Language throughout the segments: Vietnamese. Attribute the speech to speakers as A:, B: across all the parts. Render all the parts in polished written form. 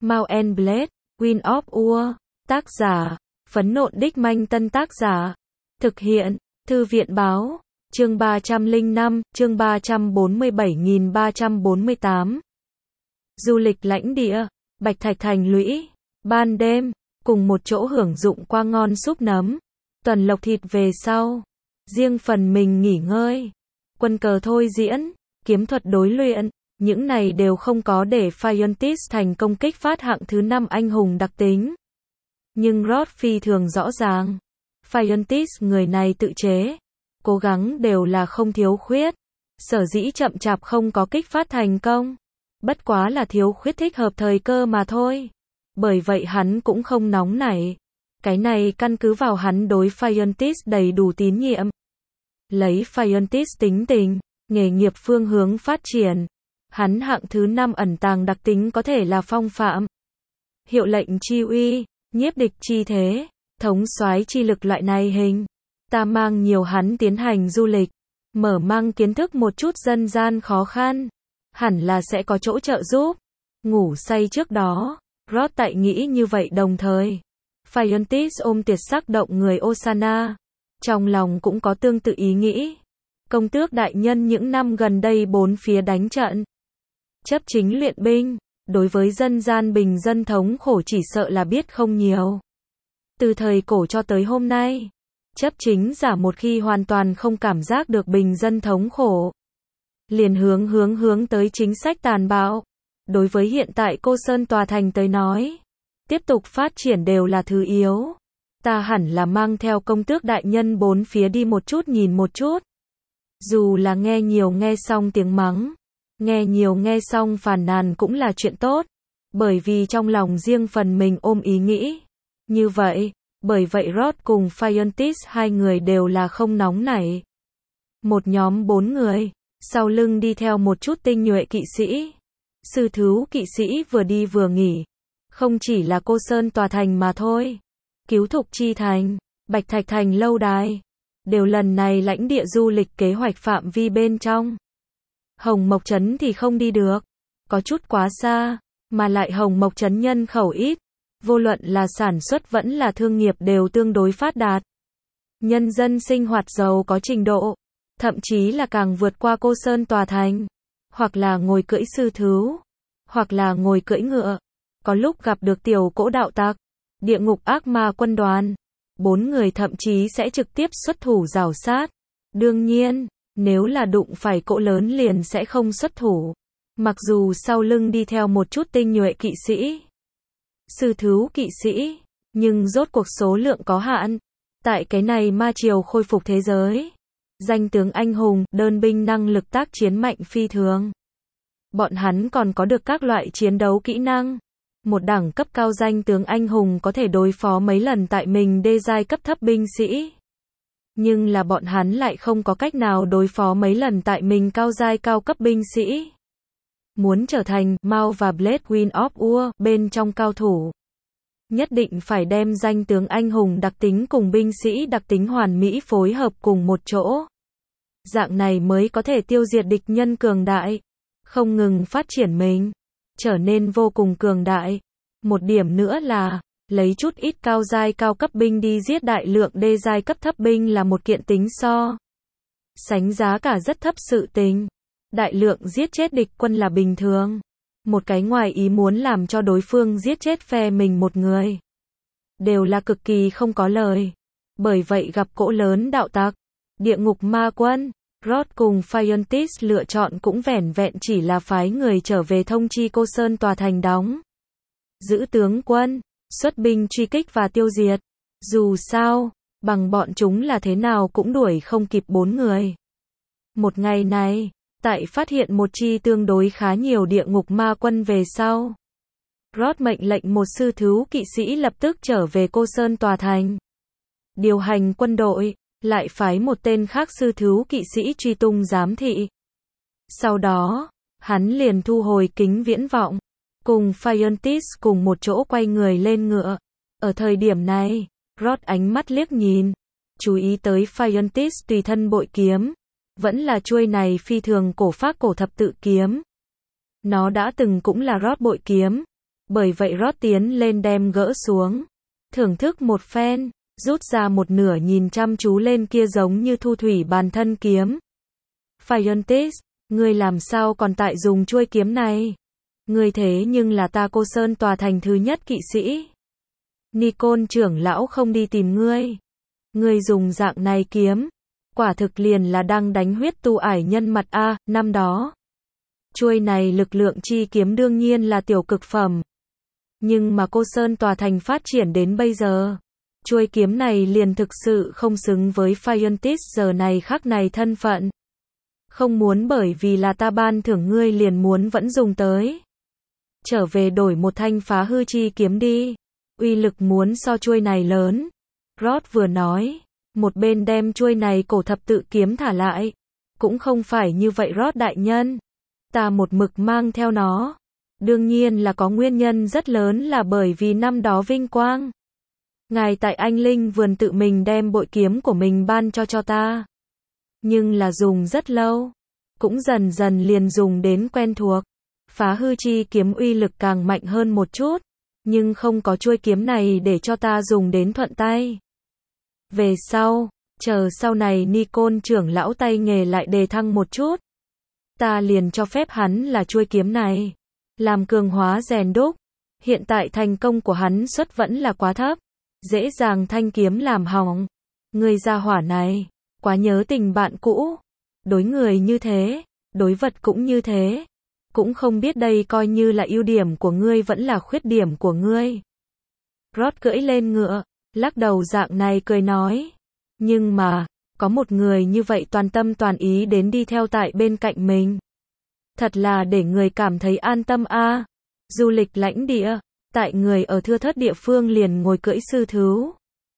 A: Mount and Blade, Wind of War. Tác giả, Phấn Nộn Đích Manh. Tân tác giả, thực hiện, Thư viện Báo. Chương 305, chương 347.348. Du lịch lãnh địa, Bạch Thạch Thành lũy. Ban đêm, cùng một chỗ hưởng dụng qua ngon súp nấm, tuần lộc thịt về sau. Riêng phần mình nghỉ ngơi. Quân cờ thôi diễn, kiếm thuật đối luyện, những này đều không có để Phiontis thành công kích phát hạng thứ 5 anh hùng đặc tính. Nhưng Rod phi thường rõ ràng, Phiontis người này tự chế, cố gắng đều là không thiếu khuyết. Sở dĩ chậm chạp không có kích phát thành công, bất quá là thiếu khuyết thích hợp thời cơ mà thôi. Bởi vậy hắn cũng không nóng nảy. Cái này căn cứ vào hắn đối Phiontis đầy đủ tín nhiệm. Lấy Phiontis tính tình, nghề nghiệp phương hướng phát triển, hắn hạng thứ 5 ẩn tàng đặc tính có thể là phong phạm, hiệu lệnh chi uy, nhiếp địch chi thế, thống soái chi lực loại này hình. Ta mang nhiều hắn tiến hành du lịch, mở mang kiến thức một chút dân gian khó khăn, hẳn là sẽ có chỗ trợ giúp. Ngủ say trước đó, Rod tại nghĩ như vậy đồng thời. Phiontis ôm tiệt sắc động người Osana, trong lòng cũng có tương tự ý nghĩ. Công tước đại nhân những năm gần đây bốn phía đánh trận, chấp chính luyện binh, đối với dân gian bình dân thống khổ chỉ sợ là biết không nhiều. Từ thời cổ cho tới hôm nay, chấp chính giả một khi hoàn toàn không cảm giác được bình dân thống khổ, liền hướng tới chính sách tàn bạo. Đối với hiện tại Cô Sơn tòa thành tới nói, tiếp tục phát triển đều là thứ yếu. Ta hẳn là mang theo công tước đại nhân bốn phía đi một chút nhìn một chút. Dù là nghe nhiều nghe xong tiếng mắng, nghe nhiều nghe xong phàn nàn cũng là chuyện tốt, bởi vì trong lòng riêng phần mình ôm ý nghĩ như vậy. Bởi vậy Rod cùng Phiontis hai người đều là không nóng nảy. Một nhóm 4 người, sau lưng đi theo một chút tinh nhuệ kỵ sĩ. Sư thú kỵ sĩ vừa đi vừa nghỉ. Không chỉ là Cô Sơn tòa thành mà thôi. Cứu Thục Chi Thành, Bạch Thạch Thành lâu đài, đều lần này lãnh địa du lịch kế hoạch phạm vi bên trong. Hồng Mộc Trấn thì không đi được, có chút quá xa, mà lại Hồng Mộc Trấn nhân khẩu ít, vô luận là sản xuất vẫn là thương nghiệp đều tương đối phát đạt. Nhân dân sinh hoạt giàu có trình độ, thậm chí là càng vượt qua Cô Sơn tòa thành, hoặc là ngồi cưỡi sư thú, hoặc là ngồi cưỡi ngựa, có lúc gặp được tiểu cỗ đạo tặc, địa ngục ác ma quân đoàn. 4 người thậm chí sẽ trực tiếp xuất thủ rào sát. Đương nhiên, nếu là đụng phải cỗ lớn liền sẽ không xuất thủ. Mặc dù sau lưng đi theo một chút tinh nhuệ kỵ sĩ, sư thú kỵ sĩ, nhưng rốt cuộc số lượng có hạn. Tại cái này ma triều khôi phục thế giới, danh tướng anh hùng, đơn binh năng lực tác chiến mạnh phi thường. Bọn hắn còn có được các loại chiến đấu kỹ năng. Một đẳng cấp cao danh tướng anh hùng có thể đối phó mấy lần tại mình đê giai cấp thấp binh sĩ. Nhưng là bọn hắn lại không có cách nào đối phó mấy lần tại mình cao giai cao cấp binh sĩ. Muốn trở thành Mount và Blade Wind of War bên trong cao thủ, nhất định phải đem danh tướng anh hùng đặc tính cùng binh sĩ đặc tính hoàn mỹ phối hợp cùng một chỗ. Dạng này mới có thể tiêu diệt địch nhân cường đại, không ngừng phát triển mình, trở nên vô cùng cường đại. Một điểm nữa là, lấy chút ít cao giai cao cấp binh đi giết đại lượng đê giai cấp thấp binh là một kiện tính so sánh giá cả rất thấp sự tình. Đại lượng giết chết địch quân là bình thường. Một cái ngoài ý muốn làm cho đối phương giết chết phe mình một người, đều là cực kỳ không có lời. Bởi vậy gặp cỗ lớn đạo tặc, địa ngục ma quân, Rod cùng Phiontis lựa chọn cũng vẻn vẹn chỉ là phái người trở về thông chi Cô Sơn tòa thành đóng giữ tướng quân, xuất binh truy kích và tiêu diệt. Dù sao, bằng bọn chúng là thế nào cũng đuổi không kịp 4 người. Một ngày này, tại phát hiện một chi tương đối khá nhiều địa ngục ma quân về sau, Rod mệnh lệnh một sư thú kỵ sĩ lập tức trở về Cô Sơn tòa thành, điều hành quân đội, lại phái một tên khác sư thú kỵ sĩ truy tung giám thị. Sau đó, hắn liền thu hồi kính viễn vọng, cùng Phiontis cùng một chỗ quay người lên ngựa. Ở thời điểm này, Rod ánh mắt liếc nhìn, chú ý tới Phiontis tùy thân bội kiếm, vẫn là chuôi này phi thường cổ phác cổ thập tự kiếm. Nó đã từng cũng là Rod bội kiếm, Bởi vậy Rod tiến lên đem gỡ xuống. Thưởng thức một phen, rút ra một nửa nhìn chăm chú lên kia giống như thu thủy bàn thân kiếm. Phiontis, ngươi làm sao còn tại dùng chuôi kiếm này? Ngươi thế nhưng là ta Cô Sơn tòa thành thứ nhất kỵ sĩ. Nikon trưởng lão không đi tìm ngươi. Ngươi dùng dạng này kiếm, quả thực liền là đang đánh huyết tu ải nhân mặt a, năm đó. Chuôi này lực lượng chi kiếm đương nhiên là tiểu cực phẩm. Nhưng mà Cô Sơn tòa thành phát triển đến bây giờ, chuôi kiếm này liền thực sự không xứng với Phiontis giờ này khắc này thân phận. Không muốn bởi vì là ta ban thưởng ngươi liền muốn vẫn dùng tới. Trở về đổi một thanh phá hư chi kiếm đi. Uy lực muốn so chuôi này lớn. Rod vừa nói, một bên đem chuôi này cổ thập tự kiếm thả lại. Cũng không phải như vậy Rod đại nhân. Ta một mực mang theo nó. Đương nhiên là có nguyên nhân rất lớn là bởi vì năm đó vinh quang. Ngài tại Anh Linh vườn tự mình đem bội kiếm của mình ban cho ta. Nhưng là dùng rất lâu. Cũng dần dần liền dùng đến quen thuộc. Phá hư chi kiếm uy lực càng mạnh hơn một chút. Nhưng không có chuôi kiếm này để cho ta dùng đến thuận tay. Về sau, chờ sau này Nikon trưởng lão tay nghề lại đề thăng một chút. Ta liền cho phép hắn là chuôi kiếm này. Làm cường hóa rèn đúc. Hiện tại thành công của hắn suất vẫn là quá thấp. Dễ dàng thanh kiếm làm hỏng. Người gia hỏa này, quá nhớ tình bạn cũ. Đối người như thế, đối vật cũng như thế. Cũng không biết đây coi như là ưu điểm của ngươi vẫn là khuyết điểm của ngươi. Rod cưỡi lên ngựa, lắc đầu dạng này cười nói. Nhưng mà, có một người như vậy toàn tâm toàn ý đến đi theo tại bên cạnh mình. Thật là để người cảm thấy an tâm a. Du lịch lãnh địa, tại người ở thưa thớt địa phương liền ngồi cưỡi sư thú.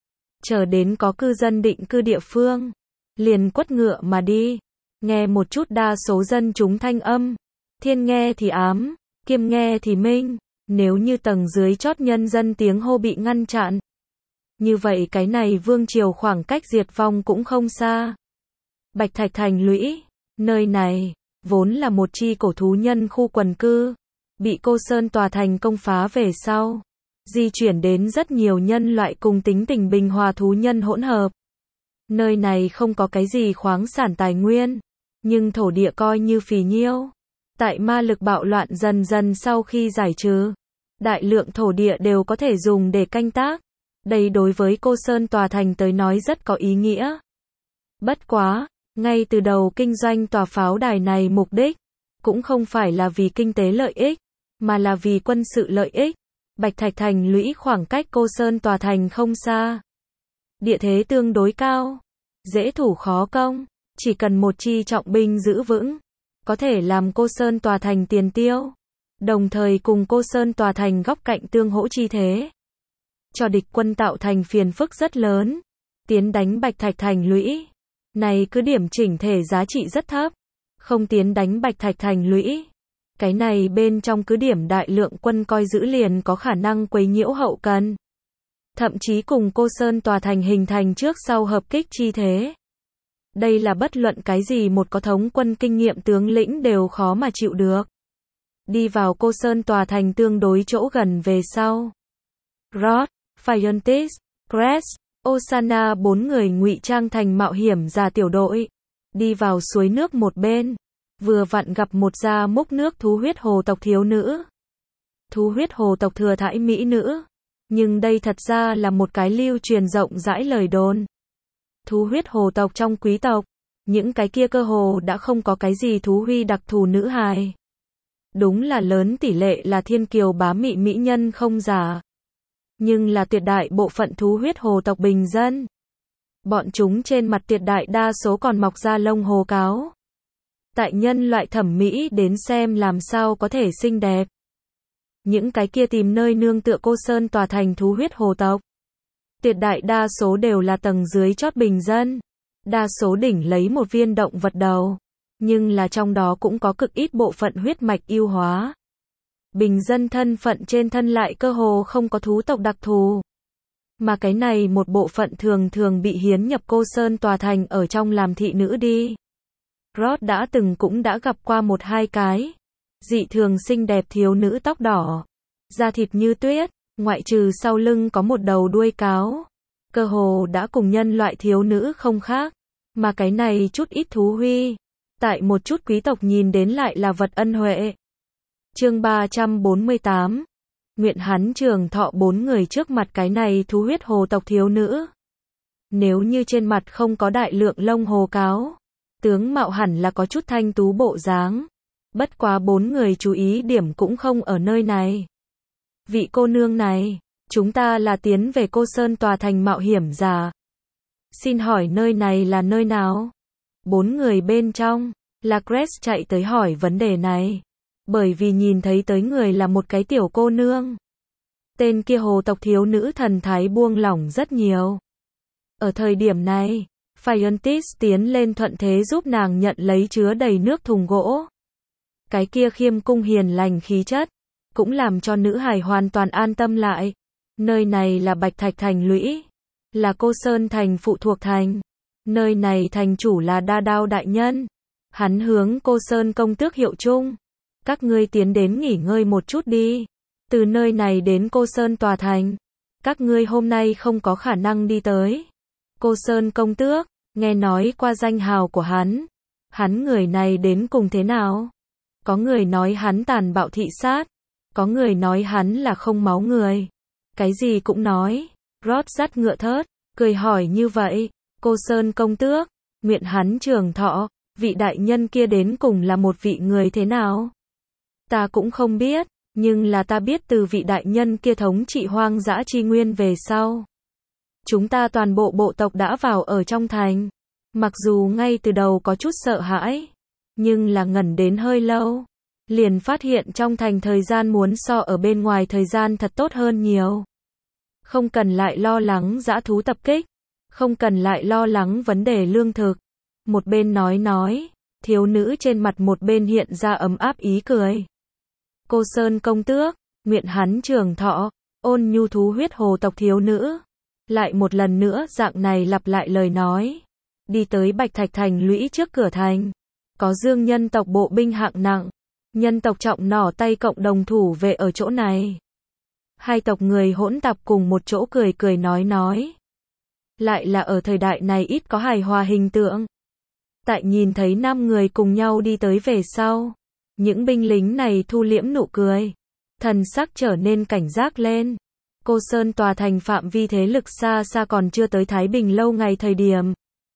A: Chờ đến có cư dân định cư địa phương, liền quất ngựa mà đi. Nghe một chút đa số dân chúng thanh âm. Thiên nghe thì ám, kiêm nghe thì minh. Nếu như tầng dưới chót nhân dân tiếng hô bị ngăn chặn. Như vậy cái này vương triều khoảng cách diệt vong cũng không xa. Bạch Thạch Thành lũy, nơi này, vốn là một chi cổ thú nhân khu quần cư. Bị Cô Sơn tòa thành công phá về sau. Di chuyển đến rất nhiều nhân loại cùng tính tình bình hòa thú nhân hỗn hợp. Nơi này không có cái gì khoáng sản tài nguyên. Nhưng thổ địa coi như phì nhiêu. Tại ma lực bạo loạn dần dần sau khi giải trừ. Đại lượng thổ địa đều có thể dùng để canh tác. Đây đối với Cô Sơn tòa thành tới nói rất có ý nghĩa. Bất quá, ngay từ đầu kinh doanh tòa pháo đài này mục đích. Cũng không phải là vì kinh tế lợi ích. Mà là vì quân sự lợi ích. Bạch Thạch Thành lũy khoảng cách Cô Sơn tòa thành không xa. Địa thế tương đối cao. Dễ thủ khó công. Chỉ cần một chi trọng binh giữ vững. Có thể làm Cô Sơn tòa thành tiền tiêu. Đồng thời cùng Cô Sơn tòa thành góc cạnh tương hỗ chi thế. Cho địch quân tạo thành phiền phức rất lớn. Tiến đánh Bạch Thạch Thành lũy. Này cứ điểm chỉnh thể giá trị rất thấp. Không tiến đánh Bạch Thạch Thành lũy. Cái này bên trong cứ điểm đại lượng quân coi giữ liền có khả năng quấy nhiễu hậu cần. Thậm chí cùng Cô Sơn tòa thành hình thành trước sau hợp kích chi thế. Đây là bất luận cái gì một có thống quân kinh nghiệm tướng lĩnh đều khó mà chịu được. Đi vào Cô Sơn tòa thành tương đối chỗ gần về sau. Rod, Phiontis, Cress, Osana bốn người ngụy trang thành mạo hiểm giả tiểu đội. Đi vào suối nước một bên. Vừa vặn gặp một gia múc nước thú huyết hồ tộc thiếu nữ. Thú huyết hồ tộc thừa thãi mỹ nữ. Nhưng đây thật ra là một cái lưu truyền rộng rãi lời đồn. Thú huyết hồ tộc trong quý tộc. Những cái kia cơ hồ đã không có cái gì thú huy đặc thù nữ hài. Đúng là lớn tỷ lệ là thiên kiều bá mị mỹ nhân không giả. Nhưng là tuyệt đại bộ phận thú huyết hồ tộc bình dân. Bọn chúng trên mặt tuyệt đại đa số còn mọc ra lông hồ cáo. Tại nhân loại thẩm mỹ đến xem làm sao có thể xinh đẹp. Những cái kia tìm nơi nương tựa Cô Sơn tòa thành thú huyết hồ tộc. Tuyệt đại đa số đều là tầng dưới chót bình dân. Đa số đỉnh lấy một viên động vật đầu. Nhưng là trong đó cũng có cực ít bộ phận huyết mạch ưu hóa. Bình dân thân phận trên thân lại cơ hồ không có thú tộc đặc thù. Mà cái này một bộ phận thường thường bị hiến nhập Cô Sơn tòa thành ở trong làm thị nữ đi. Rod đã từng cũng đã gặp qua một hai cái. Dị thường xinh đẹp thiếu nữ tóc đỏ. da thịt như tuyết, ngoại trừ sau lưng có một đầu đuôi cáo. Cơ hồ đã cùng nhân loại thiếu nữ không khác, mà cái này chút ít thú huy, tại một chút quý tộc nhìn đến lại là vật ân huệ. Chương 348. Nguyện hắn trường thọ. 4 người trước mặt cái này thú huyết hồ tộc thiếu nữ. Nếu như trên mặt không có đại lượng lông hồ cáo, tướng mạo hẳn là có chút thanh tú bộ dáng. Bất quá 4 người chú ý điểm cũng không ở nơi này. Vị cô nương này, chúng ta là tiến về Cô Sơn tòa thành mạo hiểm giả. Xin hỏi nơi này là nơi nào? 4 người bên trong, Lacresse chạy tới hỏi vấn đề này. Bởi vì nhìn thấy tới người là một cái tiểu cô nương. Tên kia hồ tộc thiếu nữ thần thái buông lỏng rất nhiều. Ở thời điểm này, Phiontis tiến lên thuận thế giúp nàng nhận lấy chứa đầy nước thùng gỗ. Cái kia khiêm cung hiền lành khí chất, cũng làm cho nữ hài hoàn toàn an tâm lại. Nơi này là Bạch Thạch thành lũy, là Cô Sơn thành phụ thuộc thành. Nơi này thành chủ là Đa Đao đại nhân. Hắn hướng Cô Sơn công tước hiệu chung. Các ngươi tiến đến nghỉ ngơi một chút đi. Từ nơi này đến Cô Sơn tòa thành, các ngươi hôm nay không có khả năng đi tới. Cô Sơn công tước, nghe nói qua danh hào của hắn. Hắn người này đến cùng thế nào? Có người nói hắn tàn bạo thị sát, có người nói hắn là không máu người. Cái gì cũng nói. Rod dắt ngựa thớt, cười hỏi như vậy. Cô Sơn công tước, nguyện hắn trường thọ, vị đại nhân kia đến cùng là một vị người thế nào? Ta cũng không biết, nhưng là ta biết từ vị đại nhân kia thống trị hoang dã chi nguyên về sau. Chúng ta toàn bộ bộ tộc đã vào ở trong thành. Mặc dù ngay từ đầu có chút sợ hãi, nhưng là ngẩn đến hơi lâu. Liền phát hiện trong thành thời gian muốn so ở bên ngoài thời gian thật tốt hơn nhiều. Không cần lại lo lắng dã thú tập kích. Không cần lại lo lắng vấn đề lương thực. Một bên nói, thiếu nữ trên mặt một bên hiện ra ấm áp ý cười. Cô Sơn công tước, nguyện hắn trường thọ, ôn nhu thú huyết hồ tộc thiếu nữ. Lại một lần nữa dạng này lặp lại lời nói. Đi tới Bạch Thạch thành lũy trước cửa thành. Có dương nhân tộc bộ binh hạng nặng. Nhân tộc trọng nỏ tay cộng đồng thủ vệ ở chỗ này. Hai tộc người hỗn tạp cùng một chỗ cười nói. Lại là ở thời đại này ít có hài hòa hình tượng. Tại nhìn thấy 5 người cùng nhau đi tới về sau. Những binh lính này thu liễm nụ cười. Thần sắc trở nên cảnh giác lên. Cô Sơn tòa thành phạm vi thế lực xa xa còn chưa tới Thái Bình lâu ngày thời điểm.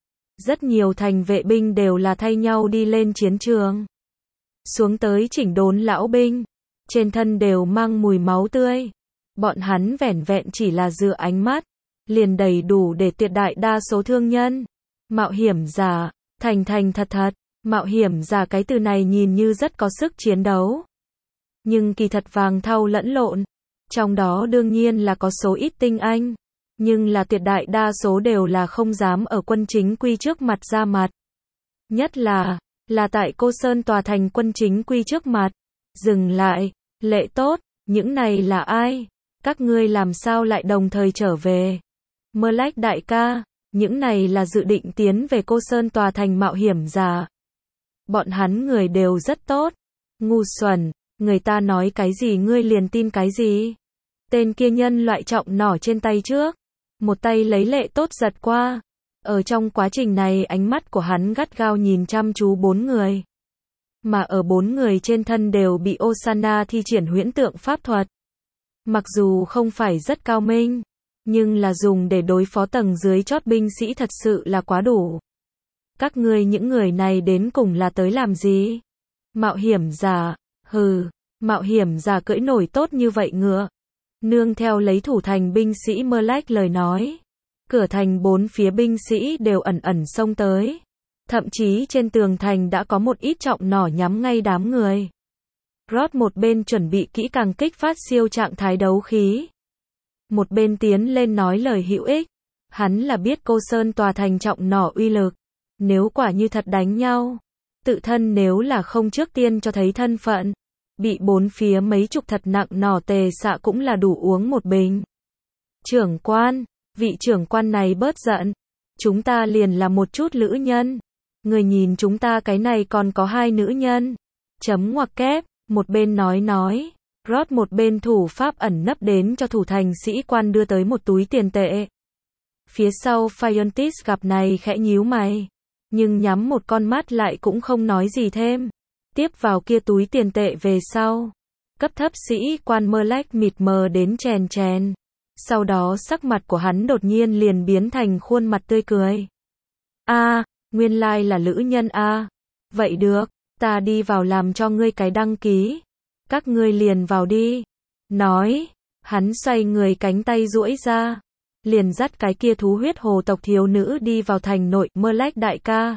A: Rất nhiều thành vệ binh đều là thay nhau đi lên chiến trường. Xuống tới chỉnh đốn lão binh. Trên thân đều mang mùi máu tươi. Bọn hắn vẻn vẹn chỉ là dựa ánh mắt. Liền đầy đủ để tuyệt đại đa số thương nhân. Mạo hiểm giả, thành thật. Mạo hiểm giả cái từ này nhìn như rất có sức chiến đấu. Nhưng kỳ thật vàng thau lẫn lộn. Trong đó đương nhiên là có số ít tinh anh. Nhưng là tuyệt đại đa số đều là không dám ở quân chính quy trước mặt ra mặt. Nhất là tại Cô Sơn tòa thành quân chính quy trước mặt. Dừng lại, lệ tốt, những này là ai? Các ngươi làm sao lại đồng thời trở về? Merlech đại ca, những này là dự định tiến về Cô Sơn tòa thành mạo hiểm giả. Bọn hắn người đều rất tốt. Ngu xuẩn, người ta nói cái gì ngươi liền tin cái gì? Tên kia nhân loại trọng nỏ trên tay trước. Một tay lấy lệ tốt giật qua. Ở trong quá trình này ánh mắt của hắn gắt gao nhìn chăm chú 4 người. Mà ở 4 người trên thân đều bị Osana thi triển huyễn tượng pháp thuật. Mặc dù không phải rất cao minh, nhưng là dùng để đối phó tầng dưới chót binh sĩ thật sự là quá đủ. Các ngươi những người này đến cùng là tới làm gì? Mạo hiểm giả, hừ, mạo hiểm giả cưỡi nổi tốt như vậy ngựa. Nương theo lấy thủ thành binh sĩ Merlech lời nói. Cửa thành 4 phía binh sĩ đều ẩn xông tới. Thậm chí trên tường thành đã có một ít trọng nỏ nhắm ngay đám người. Rod một bên chuẩn bị kỹ càng kích phát siêu trạng thái đấu khí. Một bên tiến lên nói lời hữu ích. Hắn là biết Cô Sơn tòa thành trọng nỏ uy lực. Nếu quả như thật đánh nhau. Tự thân nếu là không trước tiên cho thấy thân phận. Bị 4 phía mấy chục thật nặng nỏ tề xạ cũng là đủ uống một bình. Trưởng quan, vị trưởng quan này bớt giận. Chúng ta liền là một chút lữ nhân. Người nhìn chúng ta cái này còn có 2 nữ nhân. Chấm ngoặc kép, một bên nói. Rod một bên thủ pháp ẩn nấp đến cho thủ thành sĩ quan đưa tới một túi tiền tệ. Phía sau Phiontis gặp này khẽ nhíu mày, nhưng nhắm một con mắt lại cũng không nói gì thêm. Tiếp vào kia túi tiền tệ về sau. Cấp thấp sĩ quan Merlech mịt mờ đến chèn chèn. Sau đó sắc mặt của hắn đột nhiên liền biến thành khuôn mặt tươi cười. Nguyên lai là lữ nhân a. Vậy được, ta đi vào làm cho ngươi cái đăng ký. Các ngươi liền vào đi. Nói, hắn xoay người cánh tay duỗi ra. Liền dắt cái kia thú huyết hồ tộc thiếu nữ đi vào thành nội. Merlech đại ca.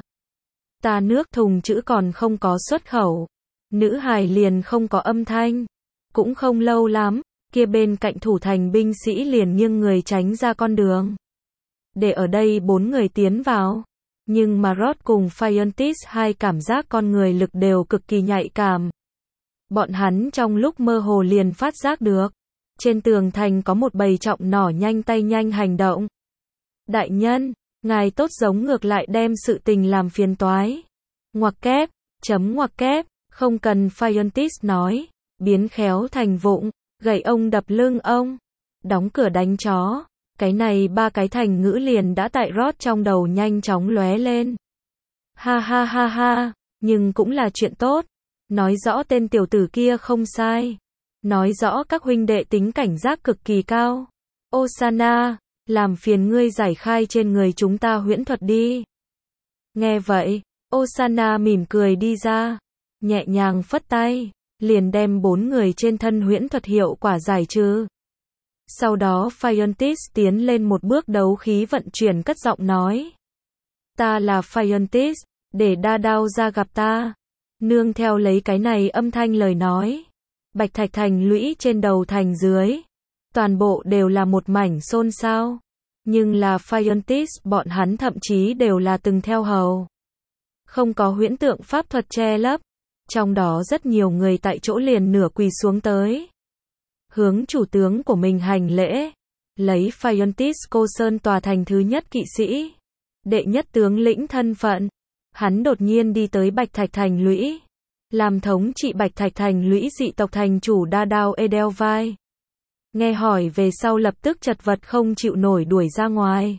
A: Ta nước thùng chữ còn không có xuất khẩu. Nữ hài liền không có âm thanh. Cũng không lâu lắm, kia bên cạnh thủ thành binh sĩ liền nghiêng người tránh ra con đường. Để ở đây 4 người tiến vào. Nhưng mà Rod cùng Phiontis hai cảm giác con người lực đều cực kỳ nhạy cảm. Bọn hắn trong lúc mơ hồ liền phát giác được. Trên tường thành có một bầy trọng nỏ nhanh tay nhanh hành động. Đại nhân, ngài tốt giống ngược lại đem sự tình làm phiền toái. Ngoặc kép, ngoặc kép, không cần Phiontis nói. Biến khéo thành vụng, gậy ông đập lưng ông. Đóng cửa đánh chó. Cái này 3 cái thành ngữ liền đã tại Rod trong đầu nhanh chóng lóe lên. Ha ha ha ha, nhưng cũng là chuyện tốt. Nói rõ tên tiểu tử kia không sai. Nói rõ các huynh đệ tính cảnh giác cực kỳ cao. Osana, làm phiền ngươi giải khai trên người chúng ta huyễn thuật đi. Nghe vậy, Osana mỉm cười đi ra. Nhẹ nhàng phất tay, liền đem 4 người trên thân huyễn thuật hiệu quả giải trừ. Sau đó Phiontis tiến lên một bước đấu khí vận chuyển cất giọng nói. Ta là Phiontis, để đa đao ra gặp ta. Nương theo lấy cái này âm thanh lời nói. Bạch Thạch thành lũy trên đầu thành dưới. Toàn bộ đều là một mảnh xôn xao. Nhưng là Phiontis bọn hắn thậm chí đều là từng theo hầu. Không có huyễn tượng pháp thuật che lấp. Trong đó rất nhiều người tại chỗ liền nửa quỳ xuống tới. Hướng chủ tướng của mình hành lễ. Lấy Phiontis cô Sơn tòa thành thứ nhất kỵ sĩ. Đệ nhất tướng lĩnh thân phận. Hắn đột nhiên đi tới Bạch Thạch thành lũy. Làm thống trị Bạch Thạch thành lũy dị tộc thành chủ Đa Đao Edelweiss. Nghe hỏi về sau lập tức chật vật không chịu nổi đuổi ra ngoài.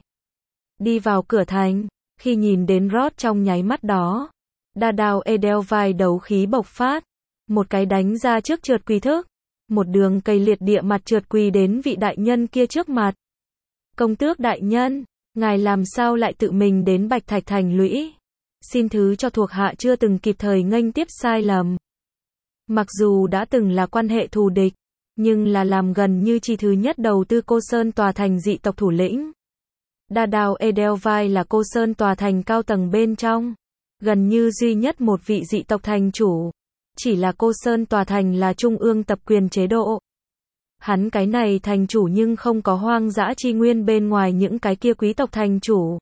A: Đi vào cửa thành. Khi nhìn đến Rod trong nháy mắt đó. Đa Đao Edelweiss đấu khí bộc phát. Một cái đánh ra trước trượt quỳ thức. Một đường cây liệt địa mặt trượt quỳ đến vị đại nhân kia trước mặt. Công tước đại nhân, ngài làm sao lại tự mình đến Bạch Thạch thành lũy? Xin thứ cho thuộc hạ chưa từng kịp thời nghênh tiếp sai lầm. Mặc dù đã từng là quan hệ thù địch, nhưng là làm gần như chi thứ nhất đầu tư Cô Sơn tòa thành dị tộc thủ lĩnh. Đa Đao Edelweiss là Cô Sơn tòa thành cao tầng bên trong. Gần như duy nhất một vị dị tộc thành chủ. Chỉ là Cô Sơn tòa thành là trung ương tập quyền chế độ. Hắn cái này thành chủ nhưng không có hoang dã chi nguyên bên ngoài những cái kia quý tộc thành chủ.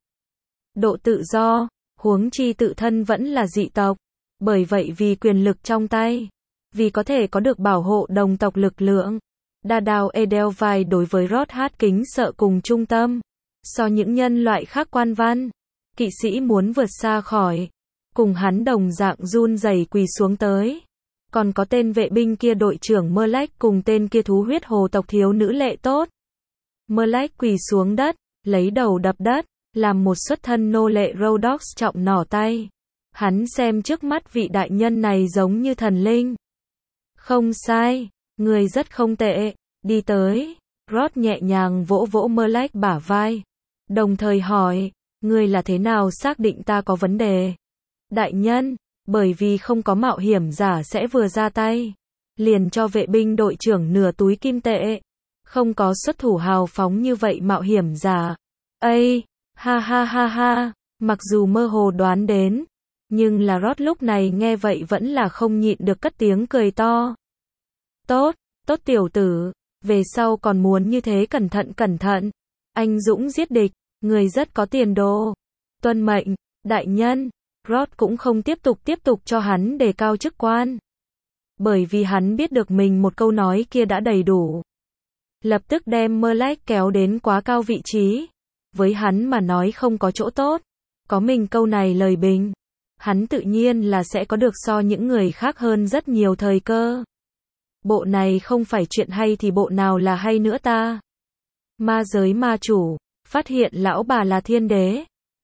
A: Độ tự do, huống chi tự thân vẫn là dị tộc. Bởi vậy vì quyền lực trong tay, vì có thể có được bảo hộ đồng tộc lực lượng, Đa Đao Edelweiss đối với Rod hát kính sợ cùng trung tâm. So những nhân loại khác quan văn, kỵ sĩ muốn vượt xa khỏi. Cùng hắn đồng dạng run rẩy quỳ xuống tới. Còn có tên vệ binh kia đội trưởng Merlech cùng tên kia thú huyết hồ tộc thiếu nữ lệ tốt. Merlech quỳ xuống đất, lấy đầu đập đất, làm một xuất thân nô lệ Rhodox trọng nỏ tay. Hắn xem trước mắt vị đại nhân này giống như thần linh. Không sai, người rất không tệ, đi tới. Rod nhẹ nhàng vỗ vỗ Merlech bả vai. Đồng thời hỏi, ngươi là thế nào xác định ta có vấn đề? Đại nhân, bởi vì không có mạo hiểm giả sẽ vừa ra tay. Liền cho vệ binh đội trưởng nửa túi kim tệ. Không có xuất thủ hào phóng như vậy mạo hiểm giả. Ha ha ha ha, mặc dù mơ hồ đoán đến. Nhưng là Rod lúc này nghe vậy vẫn là không nhịn được cất tiếng cười to. Tốt, tốt tiểu tử, về sau còn muốn như thế cẩn thận. Anh dũng giết địch, người rất có tiền đồ. Tuân mệnh, đại nhân. Rod cũng không tiếp tục cho hắn đề cao chức quan. Bởi vì hắn biết được mình một câu nói kia đã đầy đủ. Lập tức đem Merlech kéo đến quá cao vị trí. Với hắn mà nói không có chỗ tốt. Có mình câu này lời bình. Hắn tự nhiên là sẽ có được so những người khác hơn rất nhiều thời cơ. Bộ này không phải chuyện hay thì bộ nào là hay nữa ta? Ma giới ma chủ, phát hiện lão bà là thiên đế.